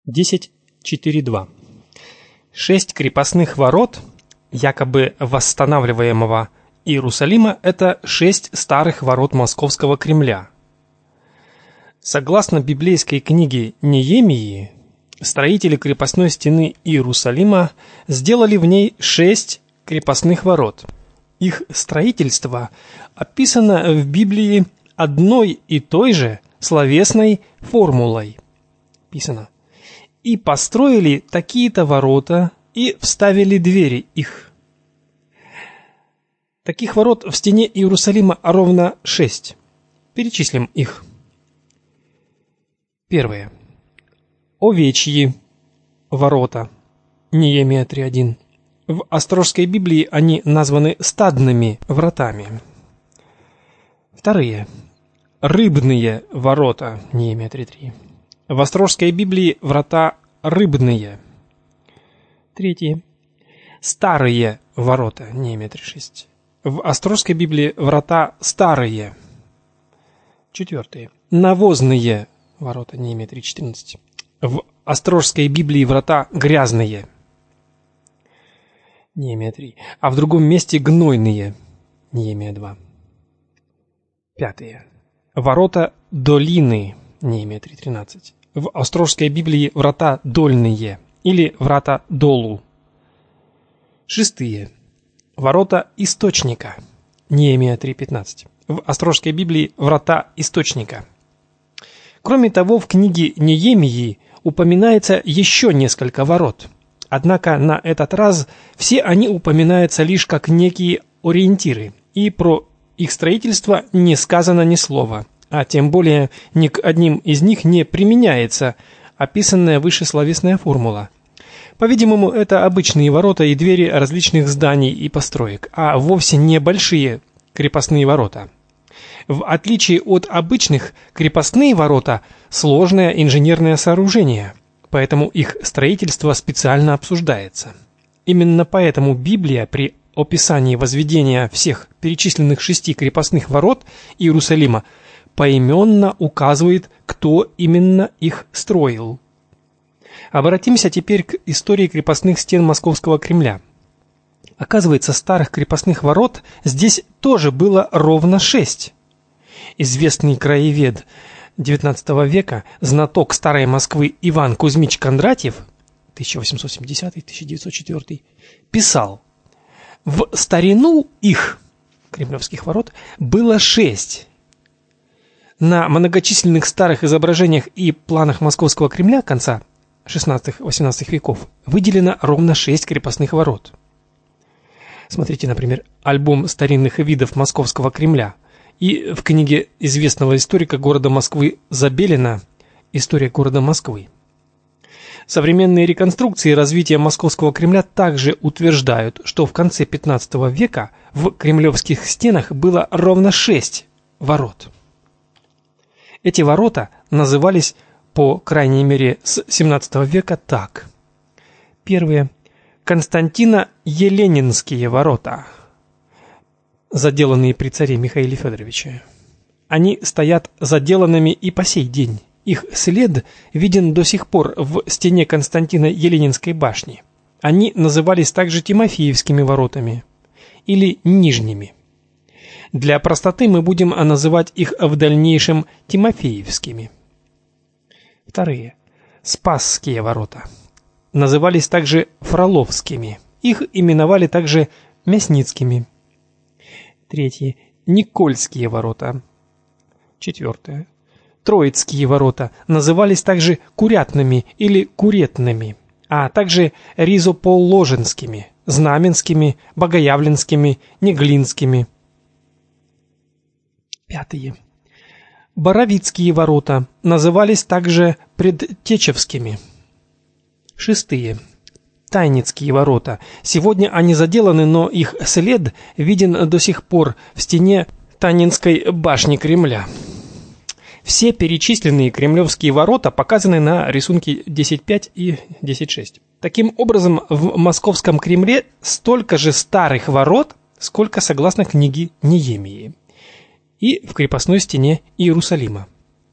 10.4.2. 6 крепостных ворот, якобы восстанавливаемого Иерусалима, это 6 старых ворот Московского Кремля. Согласно библейской книге Неемии, строители крепостной стены Иерусалима сделали в ней 6 крепостных ворот. Их строительство описано в Библии одной и той же словесной формулой. Писано: «И построили такие-то ворота, и вставили двери их». Таких ворот в стене Иерусалима ровно 6. Перечислим их. Первое. Овечьи ворота. Неемия 3.1. В Острожской Библии они названы стадными вратами. Вторые. Рыбные ворота. Неемия 3.3. В Острожской Библии врата рыбные. Третье. Старые ворота. Неемия 3.6. В Острожской Библии врата старые. Четвертое. Навозные ворота. Неемия 3.14. В Острожской Библии врата грязные. Неемия 3. А в другом месте гнойные. Неемия 2. Пятое. Ворота долины. Неемия 3.13. В Острожской Библии врата дольные или врата долу. Шестые. Ворота источника. Неемия 3.15. В Острожской Библии врата источника. Кроме того, в книге Неемии упоминается еще несколько ворот. Однако на этот раз все они упоминаются лишь как некие ориентиры, и про их строительство не сказано ни слова, а тем более ни к одним из них не применяется описанная выше словесная формула. По-видимому, это обычные ворота и двери различных зданий и построек, а вовсе не большие крепостные ворота. В отличие от обычных, крепостные ворота – сложное инженерное сооружение, поэтому их строительство специально обсуждается. Именно поэтому Библия при описании возведения всех перечисленных 6 крепостных ворот Иерусалима поименно указывает, кто именно их строил. Обратимся теперь к истории крепостных стен Московского Кремля. Оказывается, старых крепостных ворот здесь тоже было ровно 6. Известный краевед XIX века, знаток старой Москвы Иван Кузьмич Кондратьев 1870-1904 писал: «В старину их, кремлевских ворот, было 6. На многочисленных старых изображениях и планах Московского Кремля конца XVI-XVIII веков выделено ровно 6 крепостных ворот». Смотрите, например, альбом старинных видов Московского Кремля и в книге известного историка города Москвы Забелина «История города Москвы». Современные реконструкции развития Московского Кремля также утверждают, что в конце XV века в кремлевских стенах было ровно 6 ворот. Эти ворота назывались, по крайней мере, с XVII века так. Первые. Константино-Еленинские ворота, заделанные при царе Михаиле Федоровиче. Они стоят заделанными и по сей день. Их след виден до сих пор в стене Константино-Еленинской башни. Они назывались также Тимофеевскими воротами или Нижними. Для простоты мы будем называть их в дальнейшем Тимофеевскими. Вторые. Спасские ворота. Назывались также Фроловскими. Их именовали также Мясницкими. Третье. Никольские ворота. Четвертое. Троицкие ворота назывались также Курятными или Куретными, а также Ризоположенскими, Знаменскими, Богоявленскими, Неглинскими. Пятое. Боровицкие ворота назывались также Предтечевскими. Шестые. Тайницкие ворота. Сегодня они заделаны, но их след виден до сих пор в стене Танинской башни Кремля. Все перечисленные кремлевские ворота показаны на рисунке 10.5 и 10.6. Таким образом, в Московском Кремле столько же старых ворот, сколько согласно книге Неемии, и в крепостной стене Иерусалима.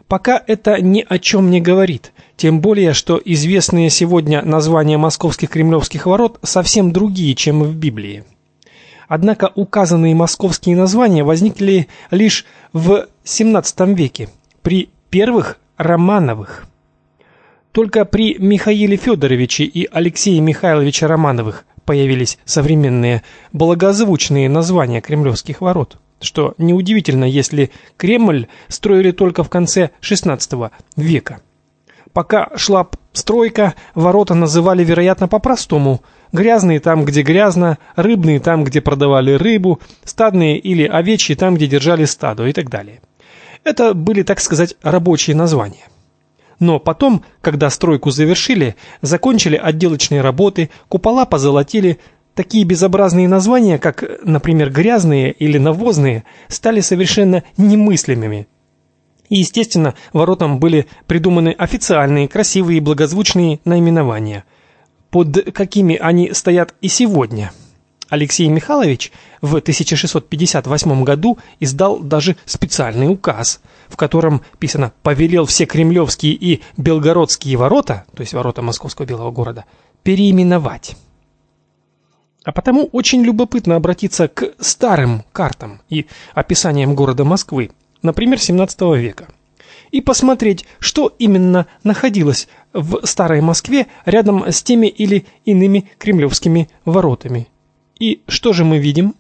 Пока это ни о чем не говорит, тем более, что известные сегодня названия московских кремлевских ворот совсем другие, чем в Библии. Однако указанные московские названия возникли лишь в XVII веке, при первых Романовых. Только при Михаиле Федоровиче и Алексее Михайловиче Романовых появились современные благозвучные названия кремлевских ворот, что неудивительно, если Кремль строили только в конце XVI века. Пока шла стройка, ворота называли, вероятно, по-простому: грязные там, где грязно, рыбные там, где продавали рыбу, стадные или овечьи там, где держали стадо, и так далее. Это были, так сказать, рабочие названия. Но потом, когда стройку завершили, закончили отделочные работы, купола позолотили, такие безобразные названия, как, например, грязные или навозные, стали совершенно немыслимыми. И, естественно, воротам были придуманы официальные, красивые и благозвучные наименования, под какими они стоят и сегодня. Алексей Михайлович в 1658 году издал даже специальный указ, в котором писано: повелел все кремлевские и белгородские ворота, то есть ворота Московского Белого города, переименовать. А потому очень любопытно обратиться к старым картам и описаниям города Москвы, например, XVII века, и посмотреть, что именно находилось в Старой Москве рядом с теми или иными кремлевскими воротами. И что же мы видим?